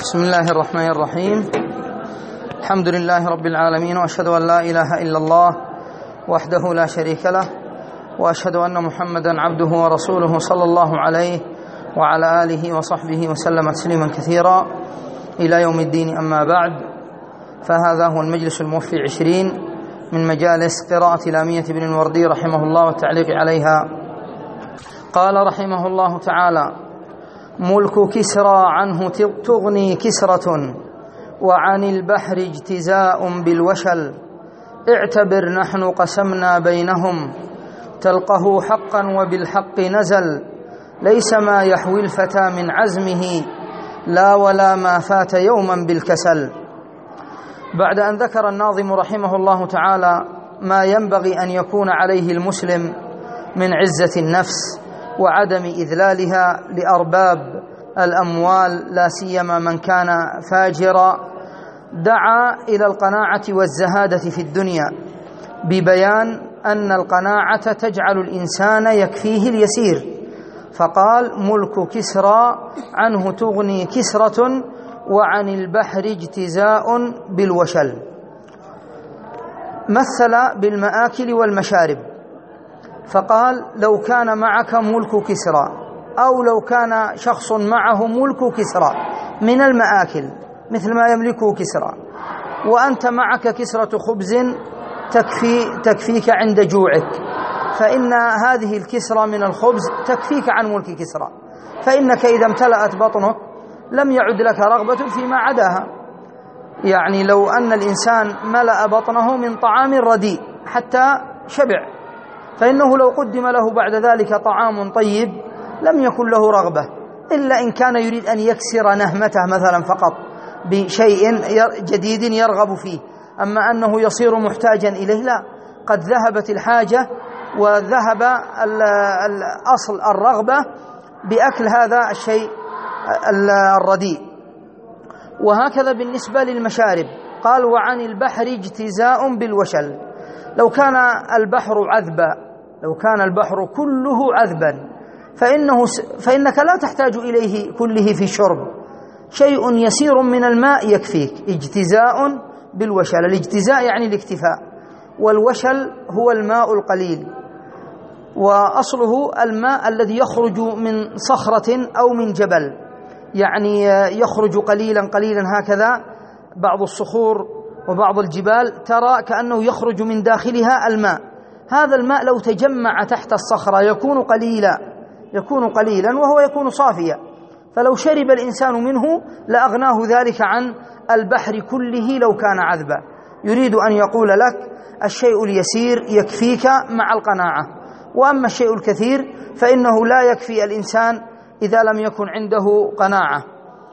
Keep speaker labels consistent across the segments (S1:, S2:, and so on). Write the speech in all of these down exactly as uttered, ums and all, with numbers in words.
S1: بسم الله الرحمن الرحيم. الحمد لله رب العالمين، وأشهد أن لا إله إلا الله وحده لا شريك له، وأشهد أن محمدا عبده ورسوله صلى الله عليه وعلى آله وصحبه وسلم تسليما كثيرا إلى يوم الدين. أما بعد، فهذا هو المجلس الموفي عشرين من مجالس قراءة لامية بن الوردي رحمه الله والتعليق عليها. قال رحمه الله تعالى: ملك كسرى عنه تغني كسرة، وعن البحر اجتزاء بالوشل. اعتبر نحن قسمنا بينهم، تلقه حقا وبالحق نزل. ليس ما يحوي الفتى من عزمه، لا ولا ما فات يوما بالكسل. بعد أن ذكر الناظم رحمه الله تعالى ما ينبغي أن يكون عليه المسلم من عزة النفس وعدم إذلالها لأرباب الأموال، لا سيما من كان فاجرا، دعا إلى القناعة والزهادة في الدنيا، ببيان أن القناعة تجعل الإنسان يكفيه اليسير. فقال: ملك كسرى عنه تغني كسرة، وعن البحر اجتزاء بالوشل. مثل بالمآكل والمشارب، فقال: لو كان معك ملك كسرى، أو لو كان شخص معه ملك كسرى من المآكل مثل ما يملكه كسرى، وأنت معك كسرة خبز تكفي تكفيك عند جوعك، فإن هذه الكسرة من الخبز تكفيك عن ملك كسرى، فإنك إذا امتلأت بطنك لم يعد لك رغبة فيما عداها. يعني لو أن الإنسان ملأ بطنه من طعام رديء حتى شبع، فإنه لو قدم له بعد ذلك طعام طيب لم يكن له رغبة، إلا إن كان يريد أن يكسر نهمته مثلا فقط بشيء جديد يرغب فيه. أما أنه يصير محتاجا إليه لا، قد ذهبت الحاجة وذهب الأصل الرغبة بأكل هذا الشيء الرديء. وهكذا بالنسبة للمشارب، قال: وعن البحر اجتزاء بالوشل. لو كان البحر عذبا، لو كان البحر كله عذبا، فإنه فإنك لا تحتاج إليه كله في الشرب، شيء يسير من الماء يكفيك. اجتزاء بالوشل، الاجتزاء يعني الاكتفاء، والوشل هو الماء القليل، وأصله الماء الذي يخرج من صخرة أو من جبل، يعني يخرج قليلا قليلا هكذا. بعض الصخور وبعض الجبال ترى كأنه يخرج من داخلها الماء، هذا الماء لو تجمع تحت الصخرة يكون قليلا يكون قليلا وهو يكون صافيا، فلو شرب الإنسان منه لأغناه ذلك عن البحر كله لو كان عذبا. يريد أن يقول لك الشيء اليسير يكفيك مع القناعة، وأما الشيء الكثير فإنه لا يكفي الإنسان إذا لم يكن عنده قناعة.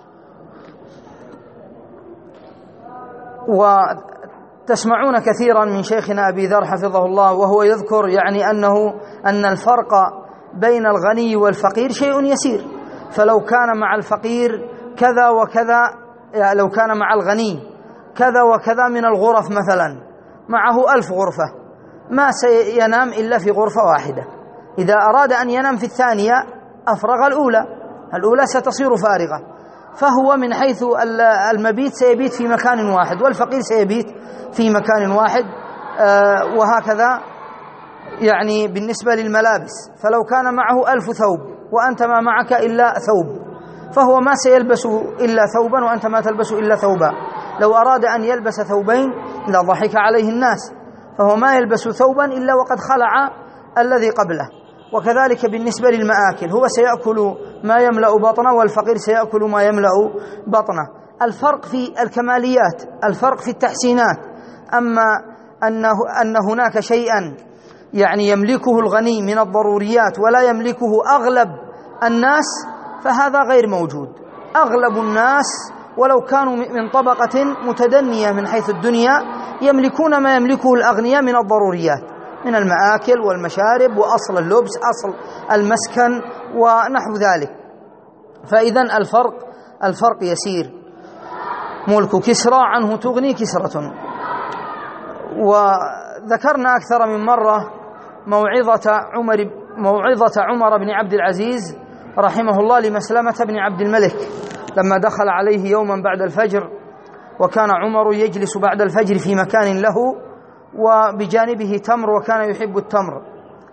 S1: وتسمعون كثيرا من شيخنا أبي ذر حفظه الله وهو يذكر يعني أنه أن الفرق بين الغني والفقير شيء يسير، فلو كان مع الفقير كذا وكذا، لو كان مع الغني كذا وكذا من الغرف مثلا، معه ألف غرفة، ما سينام إلا في غرفة واحدة. إذا أراد أن ينام في الثانية أفرغ الأولى، الأولى ستصير فارغة. فهو من حيث المبيت سيبيت في مكان واحد، والفقير سيبيت في مكان واحد. آه وهكذا يعني بالنسبة للملابس، فلو كان معه ألف ثوب وأنت ما معك إلا ثوب، فهو ما سيلبس إلا ثوبا وأنت ما تلبس إلا ثوبا. لو أراد أن يلبس ثوبين لضحك عليه الناس، فهو ما يلبس ثوبا إلا وقد خلع الذي قبله. وكذلك بالنسبة للمآكل، هو سيأكل ما يملأ بطنه والفقير سيأكل ما يملأ بطنه. الفرق في الكماليات، الفرق في التحسينات. أما أنه أن هناك شيئا يعني يملكه الغني من الضروريات ولا يملكه أغلب الناس، فهذا غير موجود. أغلب الناس ولو كانوا من طبقة متدنية من حيث الدنيا يملكون ما يملكه الأغنياء من الضروريات، من المآكل والمشارب وأصل اللبس، أصل المسكن ونحو ذلك. فإذن الفرق الفرق يسير. ملك كسرى عنه تغني كسرة. وذكرنا أكثر من مرة موعظة عمر موعظة عمر بن عبد العزيز رحمه الله لمسلمة بن عبد الملك لما دخل عليه يوما بعد الفجر، وكان عمر يجلس بعد الفجر في مكان له وبجانبه تمر وكان يحب التمر،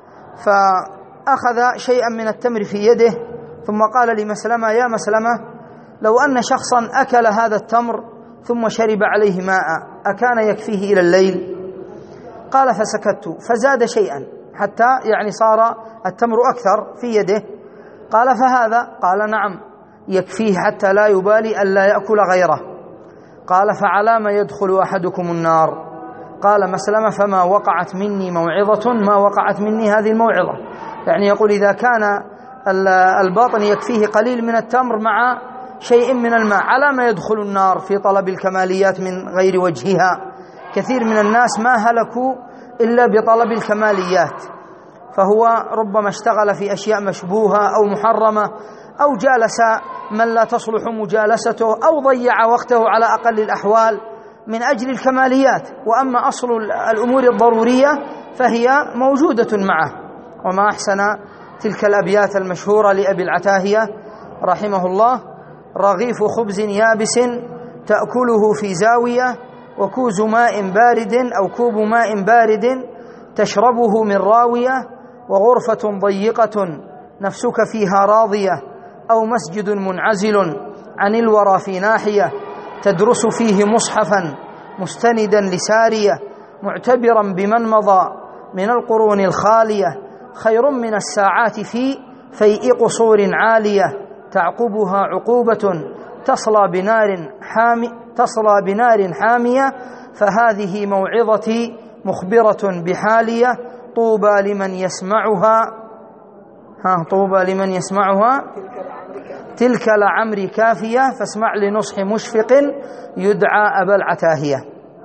S1: فأخذ شيئا من التمر في يده ثم قال لمسلمة: يا مسلمة، لو أن شخصا أكل هذا التمر ثم شرب عليه ماء أكان يكفيه إلى الليل؟ قال: فسكت، فزاد شيئا حتى يعني صار التمر أكثر في يده. قال: فهذا؟ قال: نعم، يكفيه حتى لا يبالي ألا يأكل غيره. قال: فعلى ما يدخل أحدكم النار؟ قال مسلمة: فما وقعت مني موعظة ما وقعت مني هذه الموعظة. يعني يقول إذا كان الباطن يكفيه قليل من التمر مع شيء من الماء، على ما يدخل النار في طلب الكماليات من غير وجهها. كثير من الناس ما هلكوا إلا بطلب الكماليات، فهو ربما اشتغل في أشياء مشبوهة أو محرمة، أو جالس من لا تصلح مجالسته، أو ضيع وقته على أقل الأحوال من أجل الكماليات. وأما أصل الأمور الضرورية فهي موجودة معه. وما أحسن تلك الأبيات المشهورة لأبي العتاهية رحمه الله: رغيف خبز يابس تأكله في زاوية، وكوز ماء بارد أو كوب ماء بارد تشربه من راوية، وغرفة ضيقة نفسك فيها راضية، أو مسجد منعزل عن الورى في ناحية تدرس فيه مصحفا مستندا لسارية، معتبرا بمن مضى من القرون الخالية، خير من الساعات في فيء قصور عالية تعقبها عقوبة تصلى بنار حامي تصلى بنار حامية، فهذه موعظتي مخبرة بحالية، طوبى لمن يسمعها ها طوبى لمن يسمعها تلك لعمري كافية، فاسمع لنصح مشفق يدعى أبا العتاهية.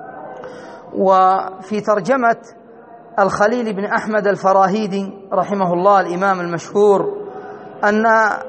S1: وفي ترجمة الخليل بن أحمد الفراهيدي رحمه الله الإمام المشهور أن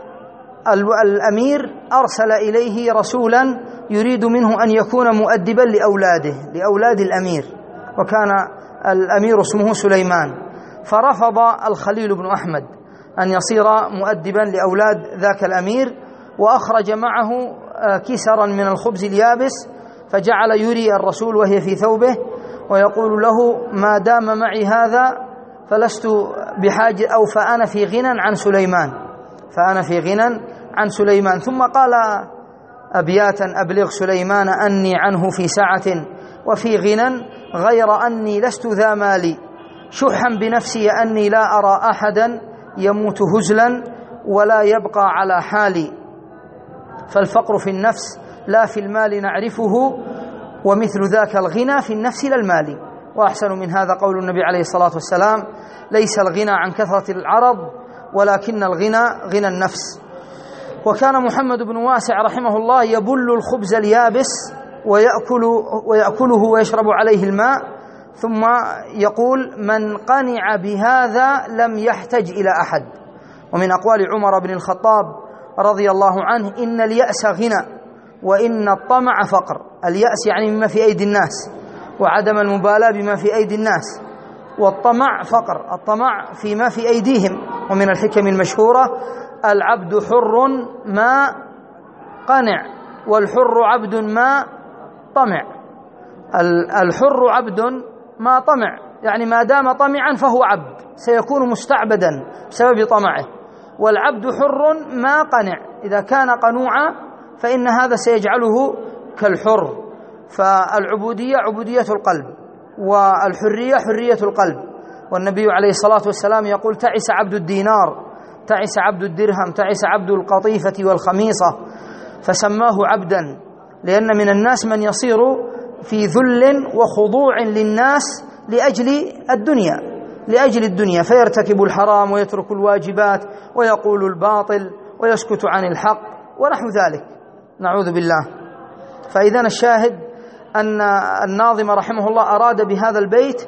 S1: الأمير أرسل إليه رسولا يريد منه أن يكون مؤدبا لأولاده لأولاد الأمير، وكان الأمير اسمه سليمان، فرفض الخليل بن أحمد أن يصير مؤدبا لأولاد ذاك الأمير، وأخرج معه كسرا من الخبز اليابس، فجعل يري الرسول وهي في ثوبه ويقول له: ما دام معي هذا فلست بحاجة، أو فأنا في غنى عن سليمان فأنا في غنى عن سليمان. ثم قال أبياتا: أبلغ سليمان أني عنه في سعة وفي غنى، غير أني لست ذا مالي، شحا بنفسي أني لا أرى أحدا يموت هزلا ولا يبقى على حالي، فالفقر في النفس لا في المال نعرفه، ومثل ذاك الغنى في النفس لا المال. وأحسن من هذا قول النبي عليه الصلاة والسلام: ليس الغنى عن كثرة العرض ولكن الغنى غنى النفس. وكان محمد بن واسع رحمه الله يبل الخبز اليابس ويأكل ويأكله ويشرب عليه الماء، ثم يقول: من قنع بهذا لم يحتج إلى أحد. ومن أقوال عمر بن الخطاب رضي الله عنه: إن اليأس غنى وإن الطمع فقر. اليأس يعني مما في أيدي الناس، وعدم المبالاة بما في أيدي الناس، والطمع فقر، الطمع فيما في أيديهم. ومن الحكم المشهورة: العبد حر ما قنع والحر عبد ما طمع. الحر عبد ما طمع، يعني ما دام طمعا فهو عبد، سيكون مستعبدا بسبب طمعه. والعبد حر ما قنع، إذا كان قنوعا فإن هذا سيجعله كالحر. فالعبودية عبودية القلب، والحرية حرية القلب. والنبي عليه الصلاة والسلام يقول: تعس عبد الدينار، تعس عبد الدرهم، تعس عبد القطيفة والخميصة، فسماه عبدا، لأن من الناس من يصير في ذل وخضوع للناس لأجل الدنيا لأجل الدنيا فيرتكب الحرام ويترك الواجبات ويقول الباطل ويسكت عن الحق ونحو ذلك، نعوذ بالله. فإذا الشاهد أن الناظم رحمه الله أراد بهذا البيت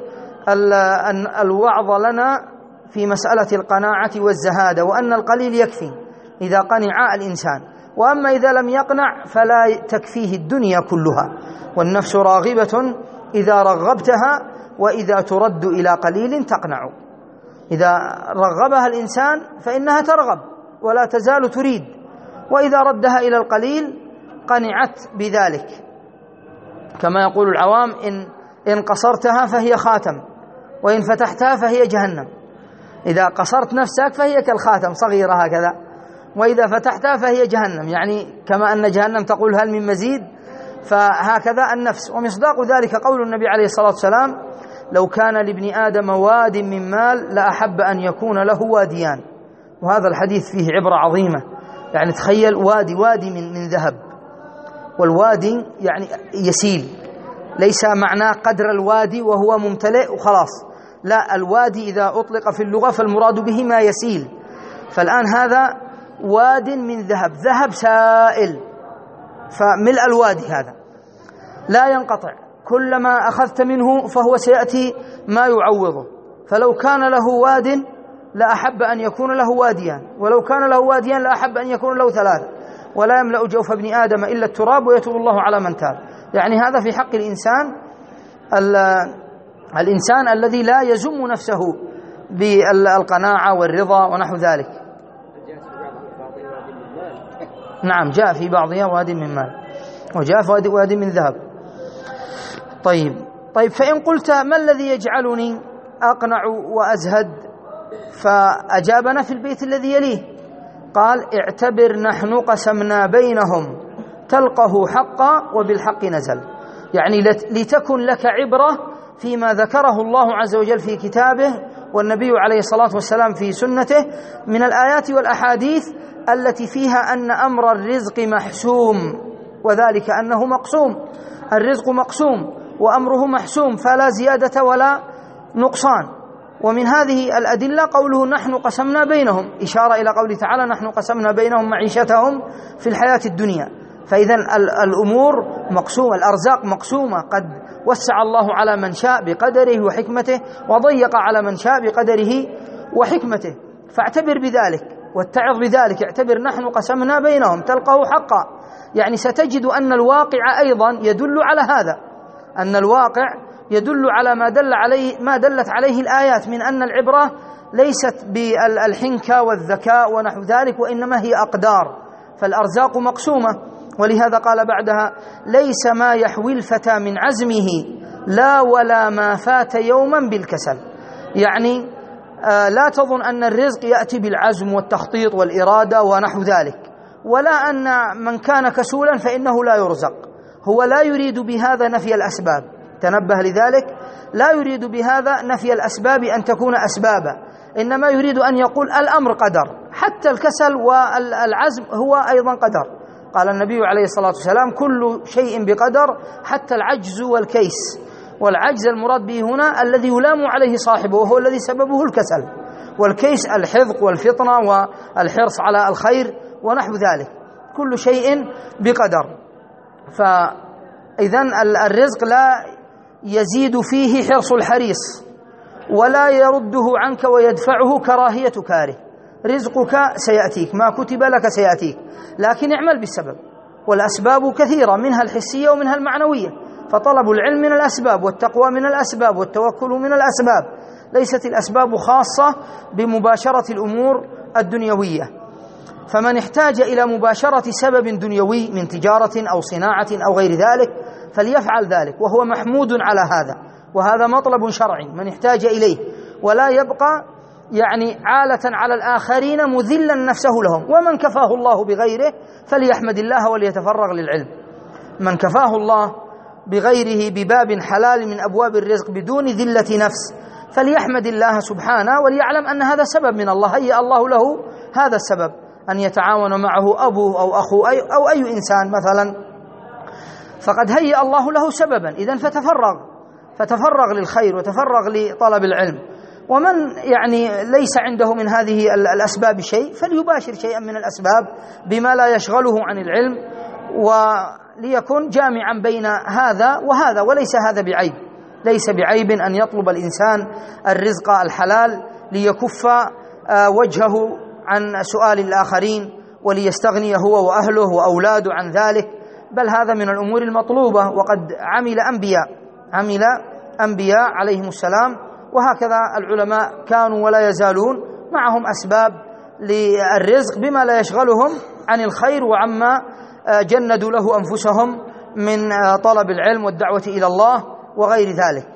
S1: الوعظ لنا في مسألة القناعة والزهادة، وأن القليل يكفي إذا قنع الإنسان، وأما إذا لم يقنع فلا تكفيه الدنيا كلها. والنفس راغبة إذا رغبتها، وإذا ترد إلى قليل تقنع. إذا رغبها الإنسان فإنها ترغب ولا تزال تريد، وإذا ردها إلى القليل قنعت بذلك، كما يقول العوام: إن إن قصرتها فهي خاتم، وإن فتحتها فهي جهنم. إذا قصرت نفسك فهي كالخاتم صغيرة هكذا، وإذا فتحتها فهي جهنم، يعني كما أن جهنم تقول هل من مزيد، فهكذا النفس. ومصداق ذلك قول النبي عليه الصلاة والسلام: لو كان لابن آدم واد من مال لأحب أن يكون له واديان. وهذا الحديث فيه عبرة عظيمة، يعني تخيل وادي وادي من, من ذهب، والوادي يعني يسيل، ليس معناه قدر الوادي وهو ممتلئ وخلاص، لا، الوادي إذا أطلق في اللغة فالمراد به ما يسيل. فالآن هذا واد من ذهب، ذهب سائل، فملء الوادي هذا لا ينقطع، كلما أخذت منه فهو سيأتي ما يعوضه. فلو كان له واد لأحب أن يكون له واديان، ولو كان له واديان لأحب أن يكون له ثلاثة، ولا يملأ جوف ابن آدم إلا التراب ويتوب الله على من تاب. يعني هذا في حق الإنسان الإنسان الذي لا يزم نفسه بالقناعة والرضا ونحو ذلك. نعم، جاء في بعضها واد من مال، وجاء في واد من ذهب. طيب طيب فإن قلت ما الذي يجعلني أقنع وأزهد؟ فأجابنا في البيت الذي يليه، قال: اعتبر نحن قسمنا بينهم تلقه حقا وبالحق نزل. يعني لتكن لك عبرة فيما ذكره الله عز وجل في كتابه والنبي عليه الصلاة والسلام في سنته من الآيات والأحاديث التي فيها أن أمر الرزق محسوم، وذلك أنه مقسوم، الرزق مقسوم وأمره محسوم، فلا زيادة ولا نقصان. ومن هذه الأدلة قوله: نحن قسمنا بينهم، إشارة إلى قوله تعالى: نحن قسمنا بينهم معيشتهم في الحياة الدنيا. فإذا الأمور مقسومة، الأرزاق مقسومة، قد وسع الله على من شاء بقدره وحكمته، وضيق على من شاء بقدره وحكمته. فاعتبر بذلك واتعظ بذلك، اعتبر نحن قسمنا بينهم تلقه حقا. يعني ستجد أن الواقع أيضا يدل على هذا، أن الواقع يدل على ما دل عليه ما دلت عليه الآيات من أن العبرة ليست بالحنكة والذكاء ونحو ذلك، وإنما هي أقدار، فالأرزاق مقسومة. ولهذا قال بعدها: ليس ما يحوي الفتى من عزمه لا ولا ما فات يوما بالكسل. يعني آه لا تظن أن الرزق يأتي بالعزم والتخطيط والإرادة ونحو ذلك، ولا أن من كان كسولا فإنه لا يرزق. هو لا يريد بهذا نفي الأسباب، تنبه لذلك، لا يريد بهذا نفي الأسباب أن تكون أسبابا، إنما يريد أن يقول الأمر قدر، حتى الكسل والعزم هو أيضا قدر. قال النبي عليه الصلاة والسلام: كل شيء بقدر حتى العجز والكيس. والعجز المراد به هنا الذي يلام عليه صاحبه، وهو الذي سببه الكسل، والكيس الحذق والفطنة والحرص على الخير ونحو ذلك، كل شيء بقدر. فإذن الرزق لا يزيد فيه حرص الحريص، ولا يرده عنك ويدفعه كراهية كاره. رزقك سيأتيك، ما كتب لك سيأتيك، لكن اعمل بالسبب، والأسباب كثيرة، منها الحسية ومنها المعنوية. فطلب العلم من الأسباب، والتقوى من الأسباب، والتوكل من الأسباب، ليست الأسباب خاصة بمباشرة الأمور الدنيوية. فمن احتاج إلى مباشرة سبب دنيوي من تجارة أو صناعة أو غير ذلك فليفعل ذلك، وهو محمود على هذا، وهذا مطلب شرعي من احتاج إليه، ولا يبقى يعني عالة على الآخرين مذلا نفسه لهم. ومن كفاه الله بغيره فليحمد الله وليتفرغ للعلم. من كفاه الله بغيره بباب حلال من أبواب الرزق بدون ذلة نفس فليحمد الله سبحانه، وليعلم أن هذا سبب من الله، هيأ الله له هذا السبب، أن يتعاون معه أبوه أو أخوه أو أي إنسان مثلا، فقد هيأ الله له سببا. إذن فتفرغ فتفرغ للخير وتفرغ لطلب العلم. ومن يعني ليس عنده من هذه الأسباب شيء فليباشر شيئا من الأسباب بما لا يشغله عن العلم، وليكن جامعا بين هذا وهذا. وليس هذا بعيب، ليس بعيب أن يطلب الإنسان الرزق الحلال ليكف وجهه عن سؤال الآخرين، وليستغني هو وأهله وأولاده عن ذلك، بل هذا من الأمور المطلوبة. وقد عمل أنبياء عمل أنبياء عليهم السلام، وهكذا العلماء كانوا ولا يزالون معهم أسباب للرزق بما لا يشغلهم عن الخير وعما جندوا له أنفسهم من طلب العلم والدعوة إلى الله وغير ذلك.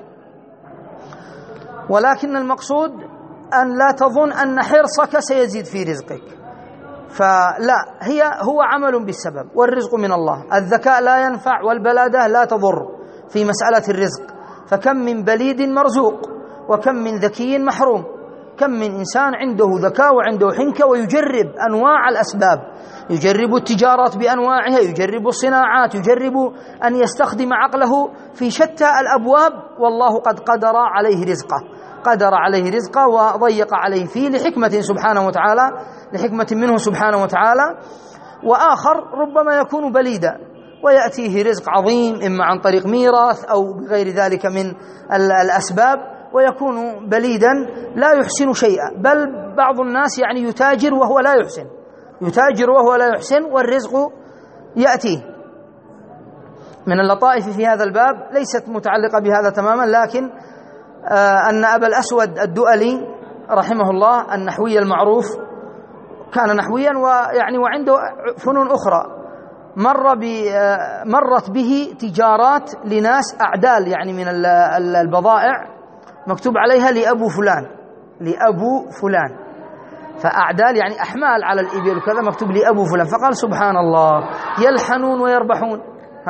S1: ولكن المقصود أن لا تظن أن حرصك سيزيد في رزقك، فلا، هي هو عمل بالسبب والرزق من الله. الذكاء لا ينفع والبلادة لا تضر في مسألة الرزق، فكم من بليد مرزوق وكم من ذكي محروم. كم من إنسان عنده ذكاء وعنده حنكة ويجرب أنواع الأسباب، يجرب التجارات بأنواعها، يجرب الصناعات، يجرب أن يستخدم عقله في شتى الأبواب، والله قد قدر عليه رزقه قدر عليه رزقه وضيق عليه فيه لحكمة سبحانه وتعالى لحكمة منه سبحانه وتعالى. وآخر ربما يكون بليدا ويأتيه رزق عظيم إما عن طريق ميراث أو بغير ذلك من الأسباب، ويكون بليدا لا يحسن شيئا، بل بعض الناس يعني يتاجر وهو لا يحسن يتاجر وهو لا يحسن والرزق يأتيه. من اللطائف في هذا الباب ليست متعلقة بهذا تماما، لكن آه أن أبا الأسود الدؤلي رحمه الله النحوي المعروف كان نحويا ويعني وعنده فنون أخرى، مر مرت به تجارات لناس أعدال يعني من البضائع مكتوب عليها لأبو فلان لأبو فلان فأعدال يعني أحمال على الإبل وكذا مكتوب لأبو فلان، فقال سبحان الله يلحنون ويربحون.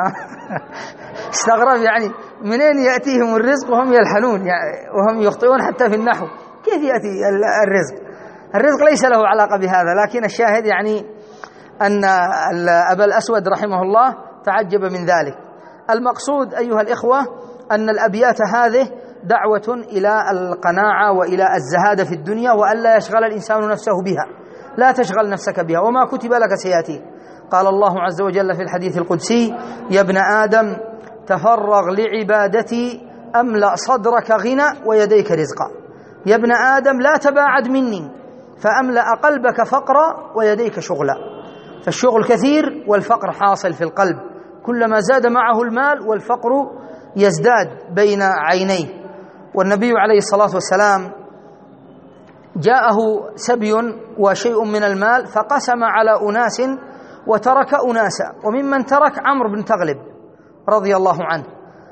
S1: استغرب يعني منين يأتيهم الرزق وهم يلحنون يعني وهم يخطئون حتى في النحو، كيف يأتي الرزق؟ الرزق ليس له علاقة بهذا، لكن الشاهد يعني أن أبا الأسود رحمه الله تعجب من ذلك. المقصود أيها الإخوة أن الأبيات هذه دعوة إلى القناعة وإلى الزهادة في الدنيا، وألا يشغل الإنسان نفسه بها، لا تشغل نفسك بها، وما كتب لك سيأتيك. قال الله عز وجل في الحديث القدسي: يا ابن آدم تفرغ لعبادتي أملأ صدرك غنى ويديك رزقا. يا ابن آدم لا تباعد مني فأملأ قلبك فقرا ويديك شغلا. فالشغل كثير والفقر حاصل في القلب، كلما زاد معه المال والفقر يزداد بين عينيه. والنبي عليه الصلاة والسلام جاءه سبي وشيء من المال فقسم على أناس وترك أناسا، وممن ترك عمرو بن تغلب رضي الله عنه.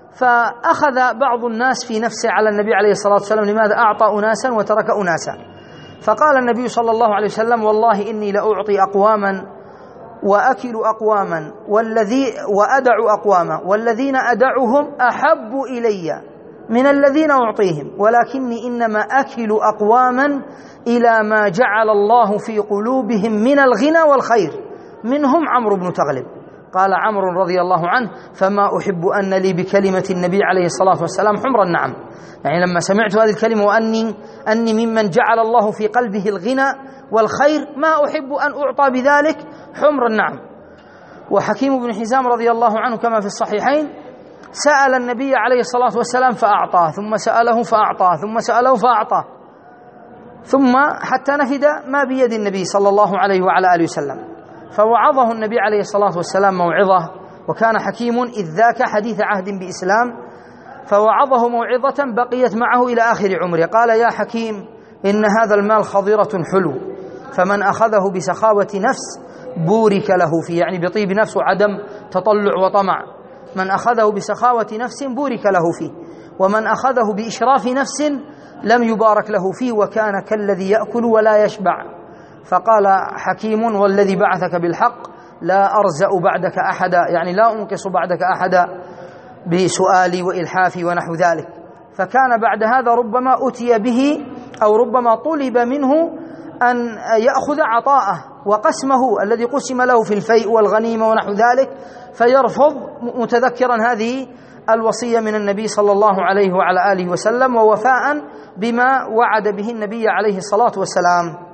S1: فأخذ بعض الناس في نفسه على النبي عليه الصلاة والسلام: لماذا أعطى أناسا وترك أناسا؟ فقال النبي صلى الله عليه وسلم: والله إني لأعطي أقواما وأكل أقواما والذي وأدع أقواما والذين أدعهم أحب إلي من الذين أعطيهم، ولكني إنما أكل أقواما إلى ما جعل الله في قلوبهم من الغنى والخير، منهم عمرو بن تغلب. قال عمرو رضي الله عنه: فما أحب أن لي بكلمة النبي عليه الصلاة والسلام حمر النعم. يعني لما سمعت هذه الكلمة وأني أني ممن جعل الله في قلبه الغنى والخير ما أحب أن أعطى بذلك حمر النعم. وحكيم بن حزام رضي الله عنه كما في الصحيحين سأل النبي عليه الصلاة والسلام فأعطاه، ثم سأله فأعطاه، ثم سأله فأعطاه، ثم حتى نفد ما بيد النبي صلى الله عليه وعلى آله وسلم. فوعظه النبي عليه الصلاة والسلام موعظة، وكان حكيم إذ ذاك حديث عهد بإسلام، فوعظه موعظة بقيت معه إلى آخر عمره. قال: يا حكيم إن هذا المال خضرة حلو، فمن أخذه بسخاوة نفس بورك له فيه، يعني بطيب نفس وعدم تطلع وطمع. من أخذه بسخاوة نفس بورك له فيه، ومن أخذه بإشراف نفس لم يبارك له فيه، وكان كالذي يأكل ولا يشبع. فقال حكيم: والذي بعثك بالحق لا أرزأ بعدك أحدا، يعني لا أنقص بعدك أحدا بسؤالي وإلحافي ونحو ذلك. فكان بعد هذا ربما أتي به أو ربما طلب منه أن يأخذ عطاءه وقسمه الذي قسم له في الفيء والغنيمة ونحو ذلك، فيرفض متذكرا هذه الوصية من النبي صلى الله عليه وعلى آله وسلم، ووفاء بما وعد به النبي عليه الصلاة والسلام.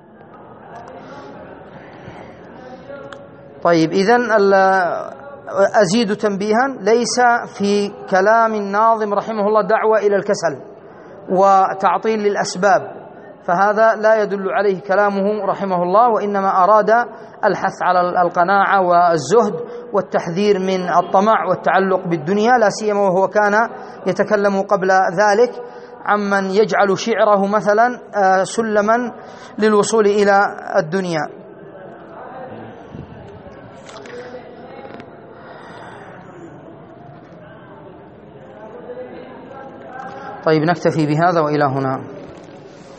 S1: طيب، إذن أزيد تنبيها: ليس في كلام الناظم رحمه الله دعوة إلى الكسل وتعطيل للأسباب، فهذا لا يدل عليه كلامه رحمه الله، وإنما أراد الحث على القناعة والزهد والتحذير من الطمع والتعلق بالدنيا، لا سيما وهو كان يتكلم قبل ذلك عمن يجعل شعره مثلا سلما للوصول إلى الدنيا. طيب نكتفي بهذا وإلى هنا.